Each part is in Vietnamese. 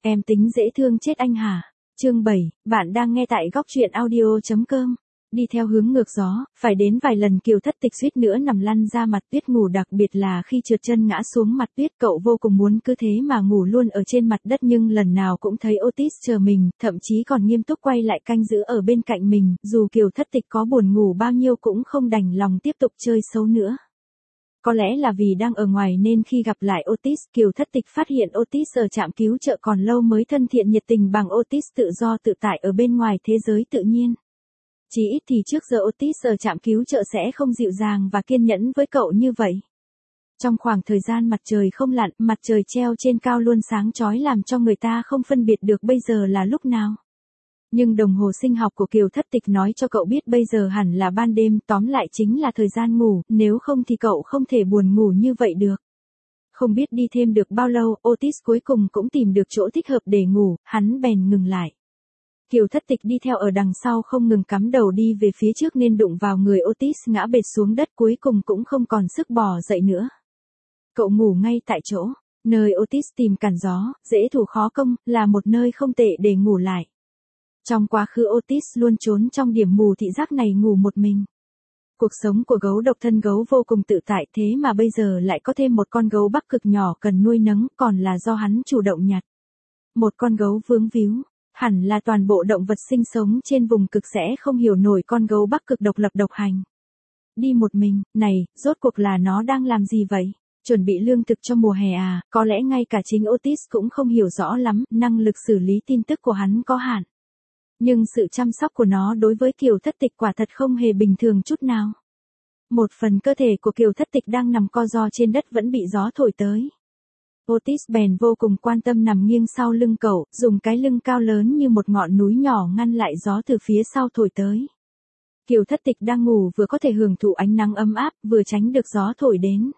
Em tính dễ thương chết anh hả? Chương 7, bạn đang nghe tại góc truyện audio.com. Đi theo hướng ngược gió, phải đến vài lần Kiều Thất Tịch suýt nữa nằm lăn ra mặt tuyết ngủ, đặc biệt là khi trượt chân ngã xuống mặt tuyết, cậu vô cùng muốn cứ thế mà ngủ luôn ở trên mặt đất, nhưng lần nào cũng thấy Otis chờ mình, thậm chí còn nghiêm túc quay lại canh giữ ở bên cạnh mình, dù Kiều Thất Tịch có buồn ngủ bao nhiêu cũng không đành lòng tiếp tục chơi xấu nữa. Có lẽ là vì đang ở ngoài nên khi gặp lại Otis, Kiều Thất Tịch phát hiện Otis ở trạm cứu trợ còn lâu mới thân thiện nhiệt tình bằng Otis tự do tự tại ở bên ngoài thế giới tự nhiên. Chỉ ít thì trước giờ Otis ở trạm cứu trợ sẽ không dịu dàng và kiên nhẫn với cậu như vậy. Trong khoảng thời gian mặt trời không lặn, mặt trời treo trên cao luôn sáng chói làm cho người ta không phân biệt được bây giờ là lúc nào. Nhưng đồng hồ sinh học của Kiều Thất Tịch nói cho cậu biết bây giờ hẳn là ban đêm, tóm lại chính là thời gian ngủ, nếu không thì cậu không thể buồn ngủ như vậy được. Không biết đi thêm được bao lâu, Otis cuối cùng cũng tìm được chỗ thích hợp để ngủ, hắn bèn ngừng lại. Kiều Thất Tịch đi theo ở đằng sau không ngừng cắm đầu đi về phía trước nên đụng vào người Otis ngã bệt xuống đất, cuối cùng cũng không còn sức bò dậy nữa. Cậu ngủ ngay tại chỗ, nơi Otis tìm cản gió, dễ thủ khó công, là một nơi không tệ để ngủ lại. Trong quá khứ Otis luôn trốn trong điểm mù thị giác này ngủ một mình. Cuộc sống của gấu độc thân gấu vô cùng tự tại, thế mà bây giờ lại có thêm một con gấu Bắc Cực nhỏ cần nuôi nấng, còn là do hắn chủ động nhặt. Một con gấu vướng víu, hẳn là toàn bộ động vật sinh sống trên vùng cực sẽ không hiểu nổi con gấu Bắc Cực độc lập độc hành. Đi một mình, này, rốt cuộc là nó đang làm gì vậy? Chuẩn bị lương thực cho mùa hè à? Có lẽ ngay cả chính Otis cũng không hiểu rõ lắm, năng lực xử lý tin tức của hắn có hạn. Nhưng sự chăm sóc của nó đối với Kiều Thất Tịch quả thật không hề bình thường chút nào. Một phần cơ thể của Kiều Thất Tịch đang nằm co ro trên đất vẫn bị gió thổi tới. Otis bèn vô cùng quan tâm nằm nghiêng sau lưng cậu, dùng cái lưng cao lớn như một ngọn núi nhỏ ngăn lại gió từ phía sau thổi tới. Kiều Thất Tịch đang ngủ vừa có thể hưởng thụ ánh nắng ấm áp, vừa tránh được gió thổi đến.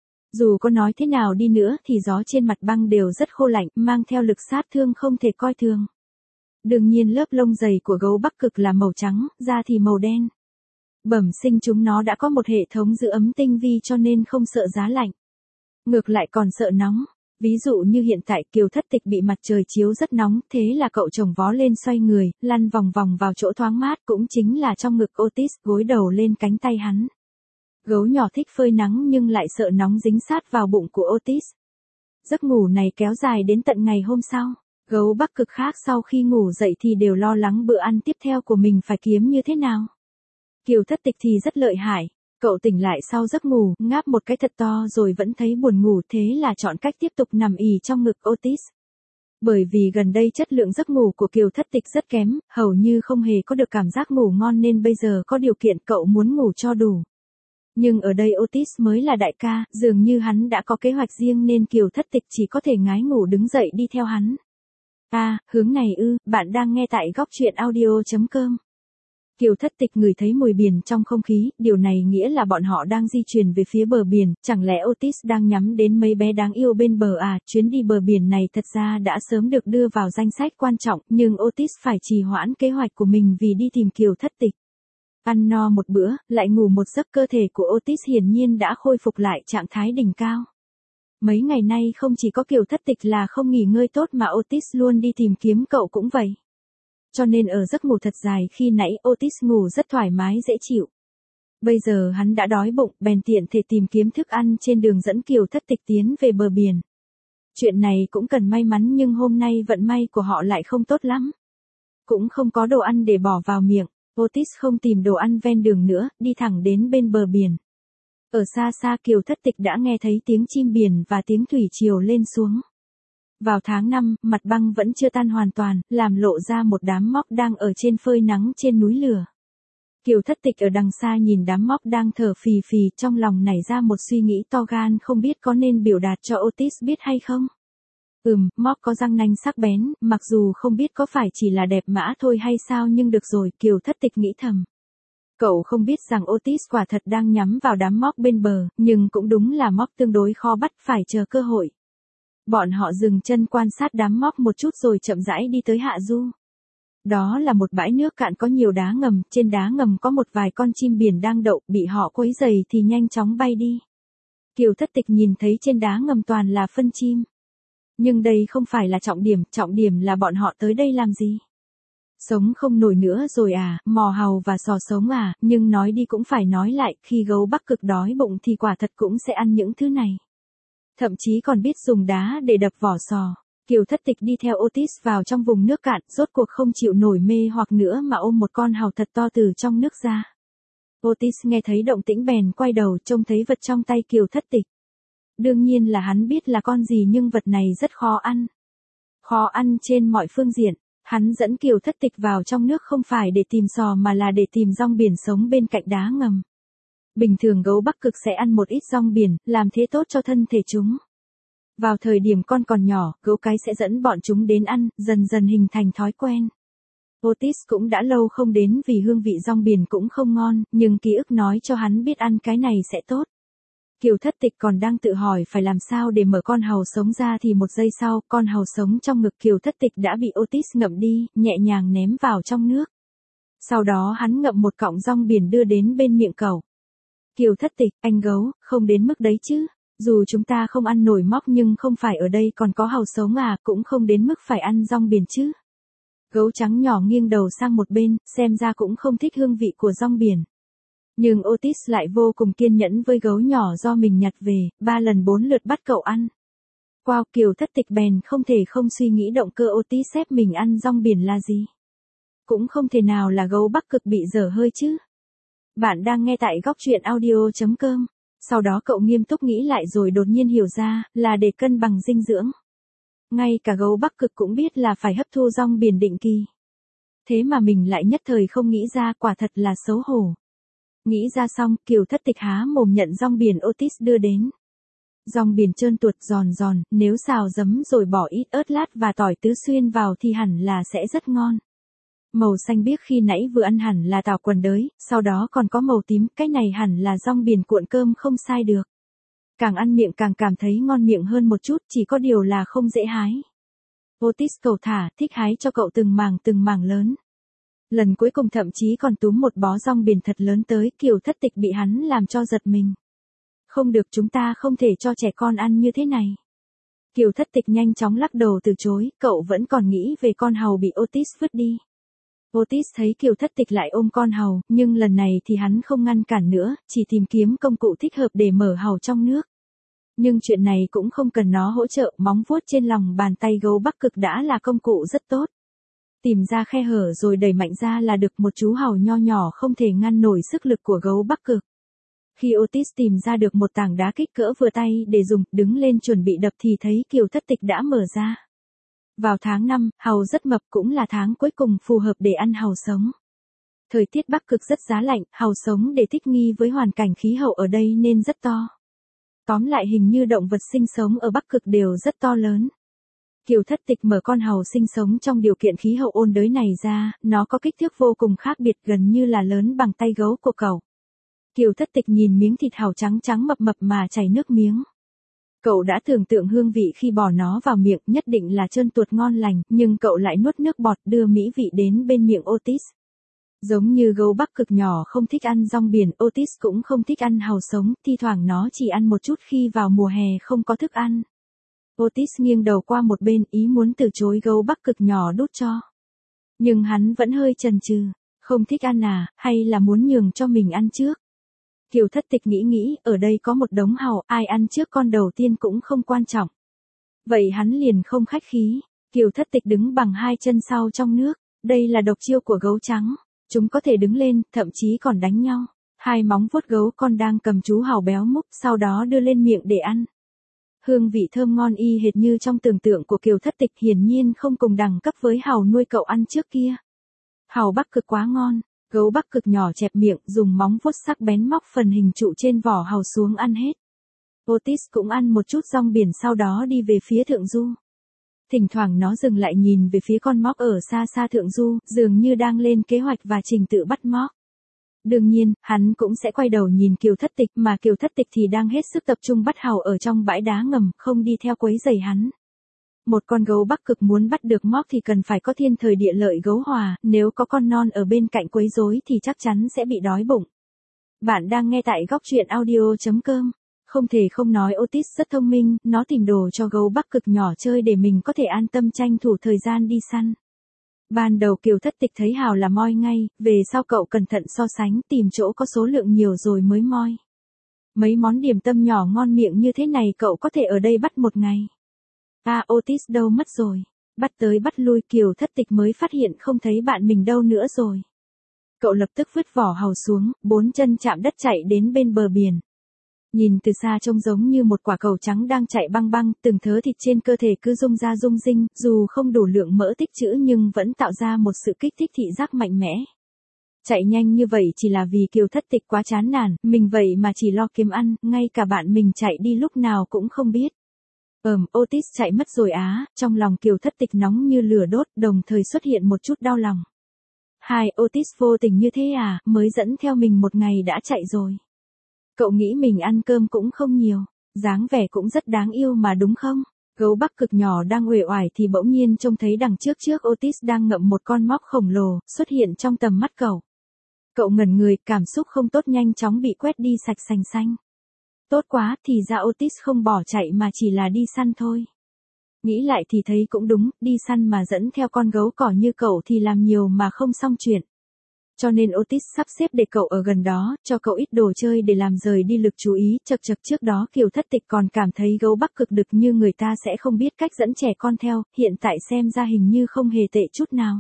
Dù có nói thế nào đi nữa thì gió trên mặt băng đều rất khô lạnh, mang theo lực sát thương không thể coi thường. Đương nhiên lớp lông dày của gấu Bắc Cực là màu trắng, da thì màu đen. Bẩm sinh chúng nó đã có một hệ thống giữ ấm tinh vi cho nên không sợ giá lạnh. Ngược lại còn sợ nóng. Ví dụ như hiện tại Kiều Thất Tịch bị mặt trời chiếu rất nóng, thế là cậu chồng vó lên xoay người, lăn vòng vòng vào chỗ thoáng mát, cũng chính là trong ngực Otis, gối đầu lên cánh tay hắn. Gấu nhỏ thích phơi nắng nhưng lại sợ nóng dính sát vào bụng của Otis. Giấc ngủ này kéo dài đến tận ngày hôm sau. Gấu Bắc Cực khác sau khi ngủ dậy thì đều lo lắng bữa ăn tiếp theo của mình phải kiếm như thế nào. Kiều Thất Tịch thì rất lợi hại. Cậu tỉnh lại sau giấc ngủ, ngáp một cái thật to rồi vẫn thấy buồn ngủ, thế là chọn cách tiếp tục nằm ì trong ngực Otis. Bởi vì gần đây chất lượng giấc ngủ của Kiều Thất Tịch rất kém, hầu như không hề có được cảm giác ngủ ngon nên bây giờ có điều kiện cậu muốn ngủ cho đủ. Nhưng ở đây Otis mới là đại ca, dường như hắn đã có kế hoạch riêng nên Kiều Thất Tịch chỉ có thể ngái ngủ đứng dậy đi theo hắn. Hướng này ư, bạn đang nghe tại góc truyện audio.com. Kiều Thất Tịch ngửi thấy mùi biển trong không khí, điều này nghĩa là bọn họ đang di chuyển về phía bờ biển, chẳng lẽ Otis đang nhắm đến mấy bé đáng yêu bên bờ à? Chuyến đi bờ biển này thật ra đã sớm được đưa vào danh sách quan trọng, nhưng Otis phải trì hoãn kế hoạch của mình vì đi tìm Kiều Thất Tịch. Ăn no một bữa, lại ngủ một giấc, cơ thể của Otis hiển nhiên đã khôi phục lại trạng thái đỉnh cao. Mấy ngày nay không chỉ có Kiều Thất Tịch là không nghỉ ngơi tốt mà Otis luôn đi tìm kiếm cậu cũng vậy. Cho nên ở giấc ngủ thật dài khi nãy Otis ngủ rất thoải mái dễ chịu. Bây giờ hắn đã đói bụng, bèn tiện thể tìm kiếm thức ăn trên đường dẫn Kiều Thất Tịch tiến về bờ biển. Chuyện này cũng cần may mắn nhưng hôm nay vận may của họ lại không tốt lắm. Cũng không có đồ ăn để bỏ vào miệng, Otis không tìm đồ ăn ven đường nữa, đi thẳng đến bên bờ biển. Ở xa xa Kiều Thất Tịch đã nghe thấy tiếng chim biển và tiếng thủy triều lên xuống. Vào tháng 5, mặt băng vẫn chưa tan hoàn toàn, làm lộ ra một đám móc đang ở trên phơi nắng trên núi lửa. Kiều Thất Tịch ở đằng xa nhìn đám móc đang thở phì phì, trong lòng nảy ra một suy nghĩ to gan không biết có nên biểu đạt cho Otis biết hay không. Móc có răng nanh sắc bén, mặc dù không biết có phải chỉ là đẹp mã thôi hay sao nhưng được rồi, Kiều Thất Tịch nghĩ thầm. Cậu không biết rằng Otis quả thật đang nhắm vào đám móc bên bờ, nhưng cũng đúng là móc tương đối khó bắt, phải chờ cơ hội. Bọn họ dừng chân quan sát đám móc một chút rồi chậm rãi đi tới hạ du. Đó là một bãi nước cạn có nhiều đá ngầm, trên đá ngầm có một vài con chim biển đang đậu, bị họ quấy rầy thì nhanh chóng bay đi. Kiều Thất Tịch nhìn thấy trên đá ngầm toàn là phân chim. Nhưng đây không phải là trọng điểm là bọn họ tới đây làm gì? Sống không nổi nữa rồi à, mò hàu và sò sống à, nhưng nói đi cũng phải nói lại, khi gấu Bắc Cực đói bụng thì quả thật cũng sẽ ăn những thứ này. Thậm chí còn biết dùng đá để đập vỏ sò. Kiều Thất Tịch đi theo Otis vào trong vùng nước cạn, rốt cuộc không chịu nổi mê hoặc nữa mà ôm một con hàu thật to từ trong nước ra. Otis nghe thấy động tĩnh bèn quay đầu trông thấy vật trong tay Kiều Thất Tịch. Đương nhiên là hắn biết là con gì nhưng vật này rất khó ăn. Khó ăn trên mọi phương diện. Hắn dẫn Kiều Thất Tịch vào trong nước không phải để tìm sò mà là để tìm rong biển sống bên cạnh đá ngầm. Bình thường gấu Bắc Cực sẽ ăn một ít rong biển, làm thế tốt cho thân thể chúng. Vào thời điểm con còn nhỏ, gấu cái sẽ dẫn bọn chúng đến ăn, dần dần hình thành thói quen. Otis cũng đã lâu không đến vì hương vị rong biển cũng không ngon, nhưng ký ức nói cho hắn biết ăn cái này sẽ tốt. Kiều Thất Tịch còn đang tự hỏi phải làm sao để mở con hàu sống ra thì một giây sau, con hàu sống trong ngực Kiều Thất Tịch đã bị Otis ngậm đi, nhẹ nhàng ném vào trong nước. Sau đó hắn ngậm một cọng rong biển đưa đến bên miệng cậu. Kiều Thất Tịch, anh gấu, không đến mức đấy chứ. Dù chúng ta không ăn nổi móc nhưng không phải ở đây còn có hàu sống à, cũng không đến mức phải ăn rong biển chứ. Gấu trắng nhỏ nghiêng đầu sang một bên, xem ra cũng không thích hương vị của rong biển. Nhưng Otis lại vô cùng kiên nhẫn với gấu nhỏ do mình nhặt về, 3 lần 4 lượt bắt cậu ăn. Wow, Kiều Thất Tịch bèn không thể không suy nghĩ động cơ Otis ép mình ăn rong biển là gì. Cũng không thể nào là gấu Bắc Cực bị dở hơi chứ. Bạn đang nghe tại góc truyện audio.com. Sau đó cậu nghiêm túc nghĩ lại rồi đột nhiên hiểu ra, là để cân bằng dinh dưỡng. Ngay cả gấu Bắc Cực cũng biết là phải hấp thu rong biển định kỳ. Thế mà mình lại nhất thời không nghĩ ra, quả thật là xấu hổ. Nghĩ ra xong, Kiều Thất Tịch há mồm nhận rong biển Otis đưa đến. Rong biển trơn tuột giòn giòn, nếu xào giấm rồi bỏ ít ớt lát và tỏi tứ xuyên vào thì hẳn là sẽ rất ngon. Màu xanh biếc khi nãy vừa ăn hẳn là tảo quần đới, sau đó còn có màu tím, cái này hẳn là rong biển cuộn cơm không sai được. Càng ăn miệng càng cảm thấy ngon miệng hơn một chút, chỉ có điều là không dễ hái. Otis cầu thả, thích hái cho cậu từng mảng lớn. Lần cuối cùng thậm chí còn túm một bó rong biển thật lớn tới, Kiều Thất Tịch bị hắn làm cho giật mình. Không được, chúng ta không thể cho trẻ con ăn như thế này. Kiều Thất Tịch nhanh chóng lắc đầu từ chối, cậu vẫn còn nghĩ về con hàu bị Otis vứt đi. Otis thấy Kiều Thất Tịch lại ôm con hàu, nhưng lần này thì hắn không ngăn cản nữa, chỉ tìm kiếm công cụ thích hợp để mở hàu trong nước. Nhưng chuyện này cũng không cần nó hỗ trợ, móng vuốt trên lòng bàn tay gấu Bắc Cực đã là công cụ rất tốt. Tìm ra khe hở rồi đẩy mạnh ra là được, một chú hàu nho nhỏ không thể ngăn nổi sức lực của gấu Bắc Cực. Khi Otis tìm ra được một tảng đá kích cỡ vừa tay để dùng, đứng lên chuẩn bị đập thì thấy Kiều Thất Tịch đã mở ra. Vào tháng 5, hàu rất mập, cũng là tháng cuối cùng phù hợp để ăn hàu sống. Thời tiết Bắc Cực rất giá lạnh, hàu sống để thích nghi với hoàn cảnh khí hậu ở đây nên rất to. Tóm lại hình như động vật sinh sống ở Bắc Cực đều rất to lớn. Kiều Thất Tịch mở con hàu sinh sống trong điều kiện khí hậu ôn đới này ra, nó có kích thước vô cùng khác biệt, gần như là lớn bằng tay gấu của cậu. Kiều Thất Tịch nhìn miếng thịt hàu trắng trắng mập mập mà chảy nước miếng. Cậu đã tưởng tượng hương vị khi bỏ nó vào miệng nhất định là trơn tuột ngon lành, nhưng cậu lại nuốt nước bọt đưa mỹ vị đến bên miệng Otis. Giống như gấu Bắc Cực nhỏ không thích ăn rong biển, Otis cũng không thích ăn hàu sống, thi thoảng nó chỉ ăn một chút khi vào mùa hè không có thức ăn. Otis nghiêng đầu qua một bên, ý muốn từ chối gấu Bắc Cực nhỏ đút cho. Nhưng hắn vẫn hơi chần chừ, không thích ăn à, hay là muốn nhường cho mình ăn trước. Kiều Thất Tịch nghĩ, ở đây có một đống hàu, ai ăn trước con đầu tiên cũng không quan trọng. Vậy hắn liền không khách khí. Kiều Thất Tịch đứng bằng hai chân sau trong nước, đây là độc chiêu của gấu trắng. Chúng có thể đứng lên, thậm chí còn đánh nhau. Hai móng vuốt gấu con đang cầm chú hàu béo múp, sau đó đưa lên miệng để ăn. Hương vị thơm ngon y hệt như trong tưởng tượng của Kiều Thất Tịch, hiển nhiên không cùng đẳng cấp với hàu nuôi cậu ăn trước kia. Hàu Bắc Cực quá ngon. Gấu Bắc Cực nhỏ chẹp miệng, dùng móng vuốt sắc bén móc phần hình trụ trên vỏ hàu xuống ăn hết. Otis cũng ăn một chút rong biển sau đó đi về phía thượng du. Thỉnh thoảng nó dừng lại nhìn về phía con móc ở xa xa thượng du, dường như đang lên kế hoạch và trình tự bắt móc. Đương nhiên, hắn cũng sẽ quay đầu nhìn Kiều Thất Tịch, mà Kiều Thất Tịch thì đang hết sức tập trung bắt hàu ở trong bãi đá ngầm, không đi theo quấy rầy hắn. Một con gấu Bắc Cực muốn bắt được móc thì cần phải có thiên thời địa lợi gấu hòa, nếu có con non ở bên cạnh quấy rối thì chắc chắn sẽ bị đói bụng. Bạn đang nghe tại góc truyện audio.com. Không thể không nói Otis rất thông minh, nó tìm đồ cho gấu Bắc Cực nhỏ chơi để mình có thể an tâm tranh thủ thời gian đi săn. Ban đầu Kiều Thất Tịch thấy Hào là moi ngay, về sau cậu cẩn thận so sánh tìm chỗ có số lượng nhiều rồi mới moi. Mấy món điểm tâm nhỏ ngon miệng như thế này cậu có thể ở đây bắt một ngày. À, Otis đâu mất rồi? Bắt tới bắt lui Kiều Thất Tịch mới phát hiện không thấy bạn mình đâu nữa rồi. Cậu lập tức vứt vỏ Hào xuống, 4 chân chạm đất chạy đến bên bờ biển. Nhìn từ xa trông giống như một quả cầu trắng đang chạy băng băng, từng thớ thịt trên cơ thể cứ rung ra rung rinh, dù không đủ lượng mỡ tích trữ nhưng vẫn tạo ra một sự kích thích thị giác mạnh mẽ. Chạy nhanh như vậy chỉ là vì Kiều Thất Tịch quá chán nản, mình vậy mà chỉ lo kiếm ăn, ngay cả bạn mình chạy đi lúc nào cũng không biết. Otis chạy mất rồi á, trong lòng Kiều Thất Tịch nóng như lửa đốt, đồng thời xuất hiện một chút đau lòng. Otis vô tình như thế à, mới dẫn theo mình một ngày đã chạy rồi. Cậu nghĩ mình ăn cơm cũng không nhiều, dáng vẻ cũng rất đáng yêu mà đúng không? Gấu Bắc Cực nhỏ đang uể oải thì bỗng nhiên trông thấy đằng trước Otis đang ngậm một con móc khổng lồ, xuất hiện trong tầm mắt cậu. Cậu ngẩn người, cảm xúc không tốt nhanh chóng bị quét đi sạch sành xanh. Tốt quá, thì ra Otis không bỏ chạy mà chỉ là đi săn thôi. Nghĩ lại thì thấy cũng đúng, đi săn mà dẫn theo con gấu cỏ như cậu thì làm nhiều mà không xong chuyện. Cho nên Otis sắp xếp để cậu ở gần đó, cho cậu ít đồ chơi để làm rời đi lực chú ý. Chật trước đó Kiều Thất Tịch còn cảm thấy gấu Bắc Cực đực như người ta sẽ không biết cách dẫn trẻ con theo, hiện tại xem ra hình như không hề tệ chút nào.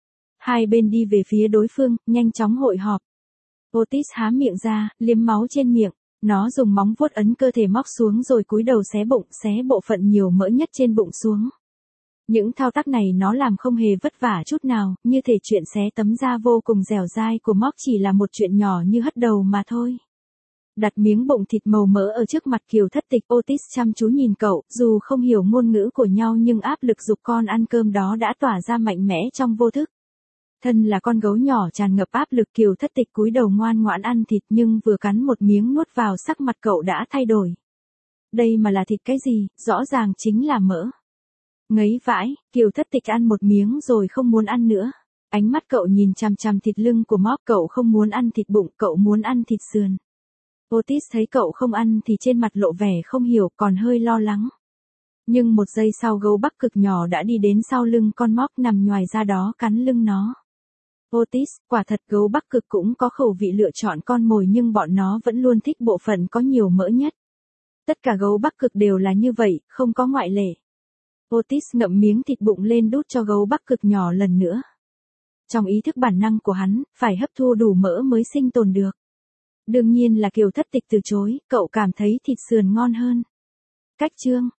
Hai bên đi về phía đối phương, nhanh chóng hội họp. Otis há miệng ra, liếm máu trên miệng. Nó dùng móng vuốt ấn cơ thể móc xuống rồi cúi đầu xé bụng, xé bộ phận nhiều mỡ nhất trên bụng xuống. Những thao tác này nó làm không hề vất vả chút nào, như thể chuyện xé tấm da vô cùng dẻo dai của móc chỉ là một chuyện nhỏ như hất đầu mà thôi. Đặt miếng bụng thịt màu mỡ ở trước mặt Kiều Thất Tịch, Otis chăm chú nhìn cậu, dù không hiểu ngôn ngữ của nhau nhưng áp lực giục con ăn cơm đó đã tỏa ra mạnh mẽ trong vô thức. Thân là con gấu nhỏ tràn ngập áp lực, Kiều Thất Tịch cúi đầu ngoan ngoãn ăn thịt nhưng vừa cắn một miếng nuốt vào sắc mặt cậu đã thay đổi. Đây mà là thịt cái gì, rõ ràng chính là mỡ. Ngấy vãi, Kiều Thất Tịch ăn một miếng rồi không muốn ăn nữa. Ánh mắt cậu nhìn chằm chằm thịt lưng của móc, cậu không muốn ăn thịt bụng, cậu muốn ăn thịt sườn. Otis thấy cậu không ăn thì trên mặt lộ vẻ không hiểu, còn hơi lo lắng. Nhưng một giây sau gấu Bắc Cực nhỏ đã đi đến sau lưng con móc nằm nhoài ra đó cắn lưng nó. Otis, quả thật gấu Bắc Cực cũng có khẩu vị lựa chọn con mồi nhưng bọn nó vẫn luôn thích bộ phận có nhiều mỡ nhất. Tất cả gấu Bắc Cực đều là như vậy, không có ngoại lệ. Otis ngậm miếng thịt bụng lên đút cho gấu Bắc Cực nhỏ lần nữa. Trong ý thức bản năng của hắn, phải hấp thu đủ mỡ mới sinh tồn được. Đương nhiên là Kiều Thất Tịch từ chối, cậu cảm thấy thịt sườn ngon hơn. Cách chương